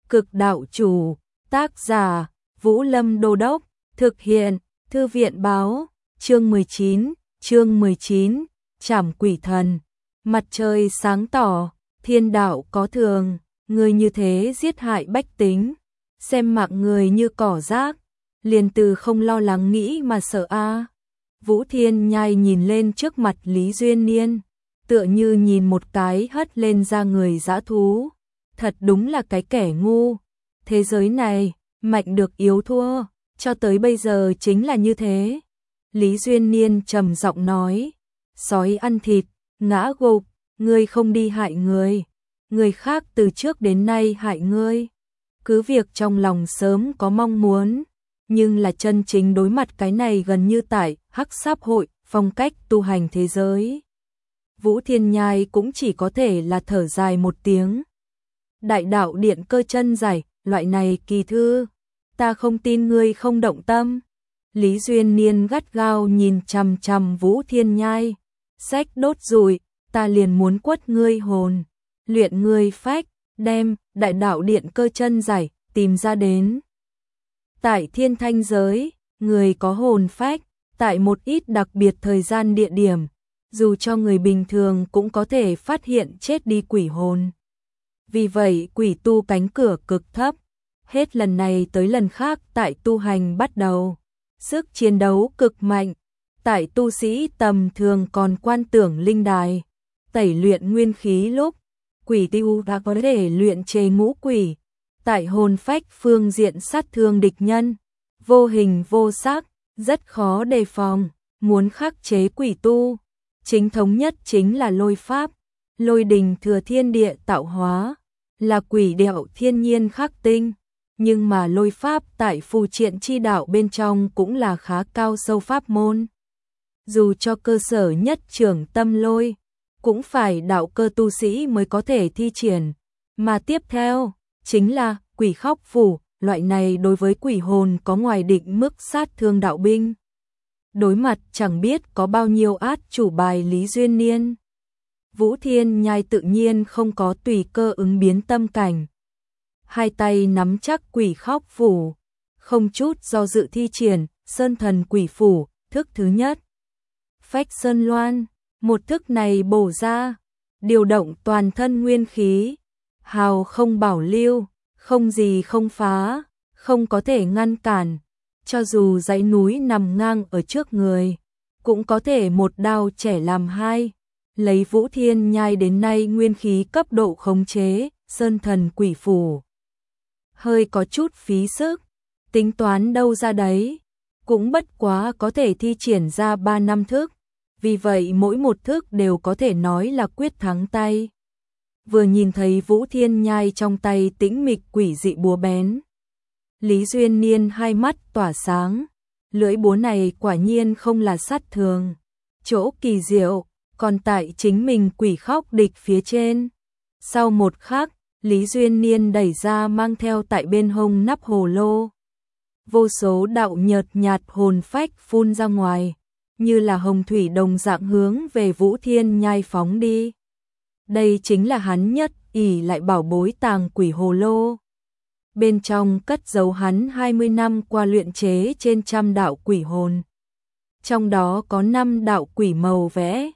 Cực đạo chủ, tác giả, Vũ Lâm Đô Đốc, thực hiện, Thư viện báo, chương 19, Trảm quỷ thần. Mặt trời sáng tỏ, thiên đạo có thường, người như thế giết hại bách tính, xem mạng người như cỏ rác, liền từ không lo lắng nghĩ mà sợ a. Vũ Thiên Nhai nhìn lên trước mặt Lý Duyên Niên, tựa như nhìn một cái hất lên ra người dã thú. Thật đúng là cái kẻ ngu. Thế giới này, mạnh được yếu thua, cho tới bây giờ chính là như thế. Lý Duyên Niên trầm giọng nói, sói ăn thịt, ngã gục, ngươi không đi hại người. Người khác từ trước đến nay hại ngươi. Cứ việc trong lòng sớm có mong muốn, nhưng là chân chính đối mặt cái này gần như tại Hắc Sáp hội, phong cách tu hành thế giới. Vũ Thiên Nhai cũng chỉ có thể là thở dài một tiếng. Đại đạo điện cơ chân giải, loại này kỳ thư, ta không tin ngươi không động tâm. Lý Duyên Niên gắt gao nhìn chằm chằm Vũ Thiên Nhai, sách đốt rủi, ta liền muốn quất ngươi hồn, luyện ngươi phách, đem đại đạo điện cơ chân giải tìm ra đến. Tại thiên thanh giới, người có hồn phách, tại một ít đặc biệt thời gian địa điểm, dù cho người bình thường cũng có thể phát hiện chết đi quỷ hồn. Vì vậy quỷ tu cánh cửa cực thấp, hết lần này tới lần khác tại tu hành bắt đầu, sức chiến đấu cực mạnh, tại tu sĩ tầm thường còn quan tưởng linh đài, tẩy luyện nguyên khí lúc, quỷ tu đã có thể luyện chế ngũ quỷ, tại hồn phách phương diện sát thương địch nhân, vô hình vô sắc, rất khó đề phòng, muốn khắc chế quỷ tu, chính thống nhất chính là lôi pháp, lôi đình thừa thiên địa tạo hóa, là quỷ điệu thiên nhiên khắc tinh, nhưng mà lôi pháp tại phù triện chi đạo bên trong cũng là khá cao sâu pháp môn. Dù cho cơ sở nhất trưởng tâm lôi, cũng phải đạo cơ tu sĩ mới có thể thi triển, mà tiếp theo chính là quỷ khóc phủ, loại này đối với quỷ hồn có ngoài định mức sát thương đạo binh. Đối mặt chẳng biết có bao nhiêu át chủ bài Lý Duyên Niên. Vũ Thiên Nhai tự nhiên không có tùy cơ ứng biến tâm cảnh. Hai tay nắm chắc quỷ khóc phủ, không chút do dự thi triển, sơn thần quỷ phủ, thức thứ nhất. Phách sơn loan, một thức này bổ ra, điều động toàn thân nguyên khí, hào không bảo lưu, không gì không phá, không có thể ngăn cản, cho dù dãy núi nằm ngang ở trước người, cũng có thể một đao chẻ làm hai. Lấy Vũ Thiên Nhai đến nay nguyên khí cấp độ khống chế, sơn thần quỷ phủ. Hơi có chút phí sức, tính toán đâu ra đấy, cũng bất quá có thể thi triển ra 3 năm thức, vì vậy mỗi một thức đều có thể nói là quyết thắng tay. Vừa nhìn thấy Vũ Thiên Nhai trong tay tĩnh mịch quỷ dị búa bén, Lý Duyên Niên hai mắt tỏa sáng, lưỡi búa này quả nhiên không là sát thường, chỗ kỳ diệu còn tại chính mình quỷ khóc địch phía trên. Sau một khắc, Lý Duyên Niên đẩy ra mang theo tại bên hông nắp hồ lô. Vô số đạo nhợt nhạt hồn phách phun ra ngoài, như là hồng thủy đồng dạng hướng về Vũ Thiên Nhai phóng đi. Đây chính là hắn nhất ỷ lại bảo bối tàng quỷ hồ lô. Bên trong cất giấu hắn 20 năm qua luyện chế trên trăm đạo quỷ hồn. Trong đó có 5 đạo quỷ màu vẽ,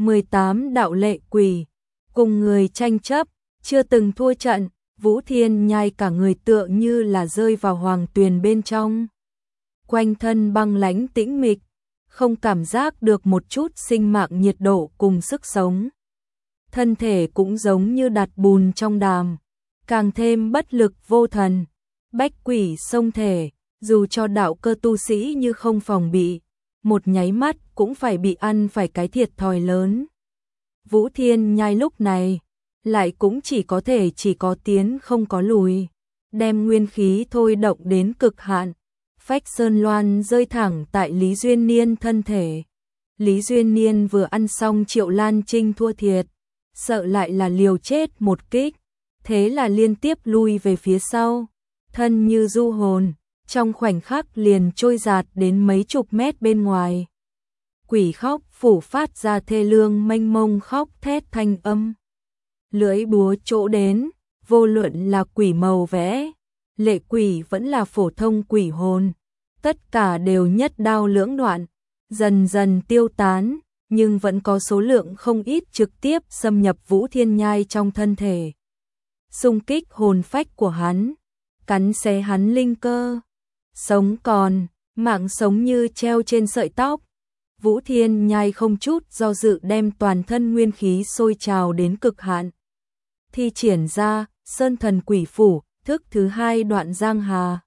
18 đạo lệ quỷ, cùng người tranh chấp, chưa từng thua trận, Vũ Thiên Nhai cả người tựa như là rơi vào hoàng tuyền bên trong. Quanh thân băng lãnh tĩnh mịch, không cảm giác được một chút sinh mạng nhiệt độ cùng sức sống. Thân thể cũng giống như đặt bùn trong đàm, càng thêm bất lực vô thần, bách quỷ xông thể, dù cho đạo cơ tu sĩ như không phòng bị, một nháy mắt cũng phải bị ăn phải cái thiệt thòi lớn. Vũ Thiên Nhai lúc này lại cũng chỉ có tiến không có lùi, đem nguyên khí thôi động đến cực hạn, phách sơn loan rơi thẳng tại Lý Duyên Niên thân thể. Lý Duyên Niên vừa ăn xong Triệu Lan Trinh thua thiệt, sợ lại là liều chết một kích, thế là liên tiếp lui về phía sau, thân như du hồn, trong khoảnh khắc liền trôi dạt đến mấy chục mét bên ngoài. Quỷ khóc phủ phát ra thê lương mênh mông khóc thét thanh âm. Lưỡi búa chỗ đến, vô luận là quỷ màu vẽ, lệ quỷ vẫn là phổ thông quỷ hồn, tất cả đều nhất đao lưỡng đoạn, dần dần tiêu tán, nhưng vẫn có số lượng không ít trực tiếp xâm nhập Vũ Thiên Nhai trong thân thể. Xung kích hồn phách của hắn, cắn xé hắn linh cơ. Sống còn, mạng sống như treo trên sợi tóc. Vũ Thiên Nhai không chút do dự đem toàn thân nguyên khí sôi trào đến cực hạn. Thi triển ra, Sơn Thần Quỷ Phủ, thức thứ 2 đoạn giang hà.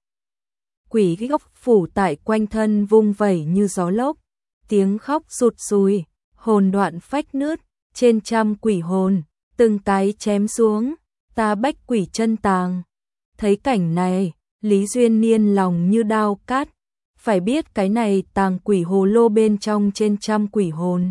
Quỷ góc phủ tại quanh thân vung vẩy như gió lốc, tiếng khóc sụt sùi, hồn đoạn phách nứt, trên trăm quỷ hồn, từng cái chém xuống, ta bách quỷ chân tàng. Thấy cảnh này, Lý Duyên Niên lòng như đao cát, phải biết cái này tàng quỷ hồ lô bên trong trên trăm quỷ hồn.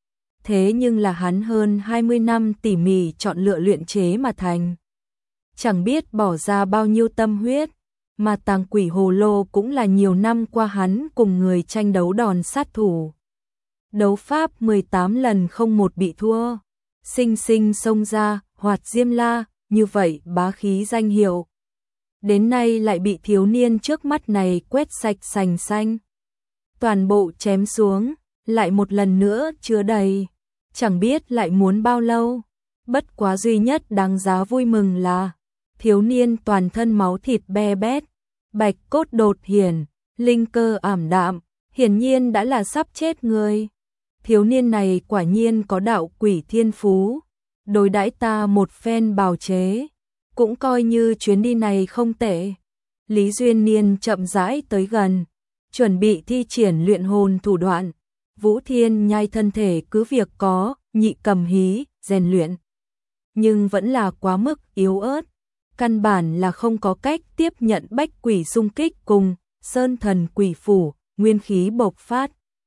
Thế nhưng là hắn hơn 20 năm tỉ mỉ chọn lựa luyện chế mà thành. Chẳng biết bỏ ra bao nhiêu tâm huyết, mà tàng quỷ hồ lô cũng là nhiều năm qua hắn cùng người tranh đấu đòn sát thủ. Đấu pháp 18 lần không một bị thua, sinh sinh xông ra, hoạt diêm la, như vậy bá khí danh hiệu. Đến nay lại bị thiếu niên trước mắt này quét sạch sành xanh. Toàn bộ chém xuống, lại một lần nữa chưa đầy, chẳng biết lại muốn bao lâu. Bất quá duy nhất đáng giá vui mừng là thiếu niên toàn thân máu thịt be bét, bạch cốt đột hiển, linh cơ ảm đạm, hiển nhiên đã là sắp chết người. Thiếu niên này quả nhiên có đạo quỷ thiên phú, đối đãi ta một phen bào chế, cũng coi như chuyến đi này không tệ. Lý Duyên Niên chậm rãi tới gần, chuẩn bị thi triển luyện hồn thủ đoạn. Vũ Thiên Nhai thân thể cứ việc có nhị cầm hí, rèn luyện, nhưng vẫn là quá mức yếu ớt, căn bản là không có cách tiếp nhận bách quỷ xung kích cùng Sơn Thần Quỷ Phủ, nguyên khí bộc phát.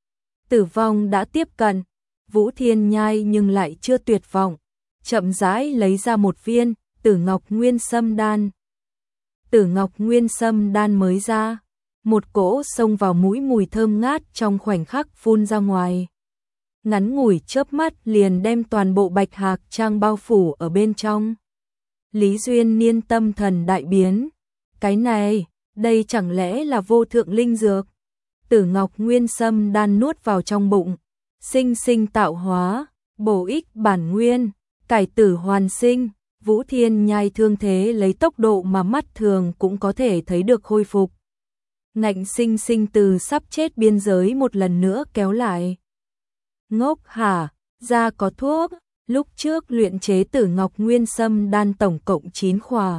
Tử vong đã tiếp cận, Vũ Thiên Nhai nhưng lại chưa tuyệt vọng, chậm rãi lấy ra một viên Tử Ngọc Nguyên Sâm Đan. Tử Ngọc Nguyên Sâm Đan mới ra, một cỗ xông vào mũi mùi thơm ngát trong khoảnh khắc phun ra ngoài. Ngắn ngủi chớp mắt liền đem toàn bộ bạch hạc trang bao phủ ở bên trong. Lý Duyên Niên tâm thần đại biến. Cái này, đây chẳng lẽ là vô thượng linh dược? Tử Ngọc Nguyên Sâm Đan nuốt vào trong bụng, sinh sinh tạo hóa, bổ ích bản nguyên, cải tử hoàn sinh. Vũ Thiên Nhai thương thế lấy tốc độ mà mắt thường cũng có thể thấy được khôi phục. Ngạnh sinh sinh từ sắp chết biên giới một lần nữa kéo lại. Ngốc hả, ra có thuốc, lúc trước luyện chế Tử Ngọc Nguyên Sâm Đan tổng cộng 9 khỏa.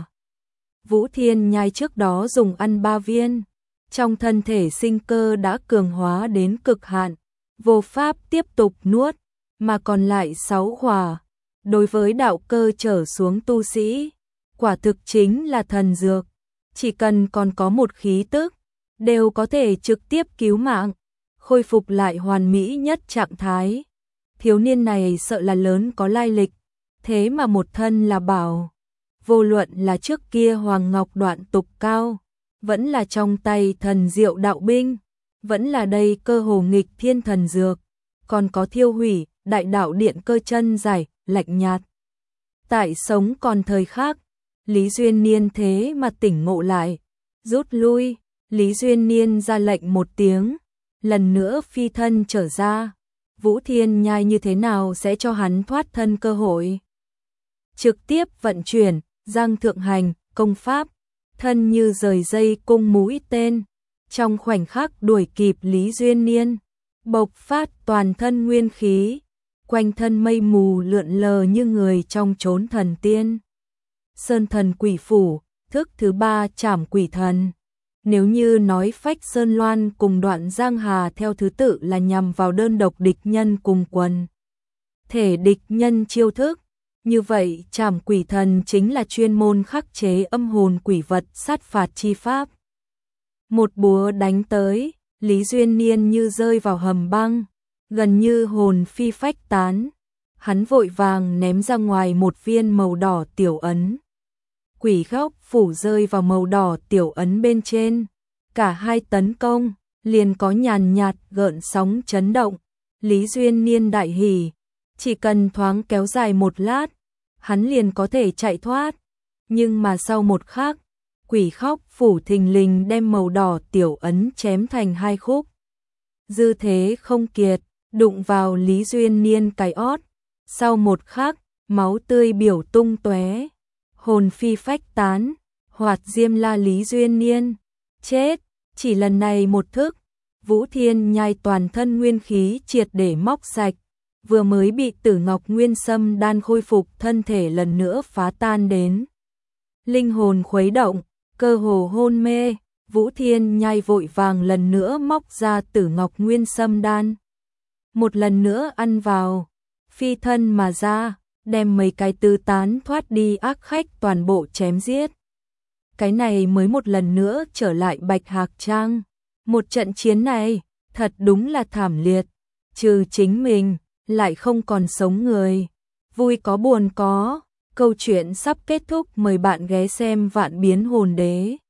Vũ Thiên Nhai trước đó dùng ăn 3 viên, trong thân thể sinh cơ đã cường hóa đến cực hạn, vô pháp tiếp tục nuốt, mà còn lại 6 khỏa. Đối với đạo cơ trở xuống tu sĩ, quả thực chính là thần dược, chỉ cần còn có một khí tức, đều có thể trực tiếp cứu mạng, khôi phục lại hoàn mỹ nhất trạng thái. Thiếu niên này sợ là lớn có lai lịch, thế mà một thân là bảo. Vô luận là trước kia Hoàng Ngọc Đoạn Tục Cao, vẫn là trong tay thần diệu đạo binh, vẫn là đây cơ hồ nghịch thiên thần dược, còn có thiêu hủy, đại đạo điện cơ chân dài, lạnh nhạt. Tại sống còn thời khác, Lý Duyên Niên thế mà tỉnh ngộ lại, rút lui. Lý Duyên Niên ra lệnh một tiếng, lần nữa phi thân trở ra. Vũ Thiên Nhai như thế nào sẽ cho hắn thoát thân cơ hội? Trực tiếp vận chuyển, Giang Thượng Hành, công pháp, thân như rời dây cung mũi tên, trong khoảnh khắc đuổi kịp Lý Duyên Niên, bộc phát toàn thân nguyên khí, quanh thân mây mù lượn lờ như người trong chốn thần tiên. Sơn Thần Quỷ Phủ, thức thứ 3 Trảm Quỷ Thần. Nếu như nói Phách Sơn Loan cùng Đoạn Giang Hà theo thứ tự là nhằm vào đơn độc địch nhân cùng quần thể địch nhân chiêu thức, như vậy Trảm Quỷ Thần chính là chuyên môn khắc chế âm hồn quỷ vật sát phạt chi pháp. Một búa đánh tới, Lý Duyên Niên như rơi vào hầm băng, gần như hồn phi phách tán. Hắn vội vàng ném ra ngoài một viên màu đỏ tiểu ấn. Quỷ góc phủ rơi vào màu đỏ tiểu ấn bên trên. Cả hai tấn công, liền có nhàn nhạt gợn sóng chấn động. Lý Duyên Niên đại hỉ, chỉ cần thoáng kéo dài một lát, hắn liền có thể chạy thoát. Nhưng mà sau một khắc, quỷ khóc phủ thình lình đem màu đỏ tiểu ấn chém thành hai khúc. Dư thế không kiệt, đụng vào Lý Duyên Niên cái ót. Sau một khắc, máu tươi biểu tung tóe, hồn phi phách tán, hoạt diêm la Lý Duyên Niên. Chết, chỉ lần này một thức, Vũ Thiên Nhai toàn thân nguyên khí triệt để móc sạch, vừa mới bị Tử Ngọc Nguyên Sâm đan khôi phục thân thể lần nữa phá tan đến. Linh hồn khuấy động, cơ hồ hôn mê, Vũ Thiên Nhai vội vàng lần nữa móc ra Tử Ngọc Nguyên Sâm đan. Một lần nữa ăn vào, phi thân mà ra, đem mấy cái tứ tán thoát đi ác khách toàn bộ chém giết. Cái này mới một lần nữa trở lại Bạch Hạc Trang. Một trận chiến này, thật đúng là thảm liệt, trừ chính mình, lại không còn sống người. Vui có buồn có, câu chuyện sắp kết thúc, mời bạn ghé xem Vạn Biến Hồn Đế.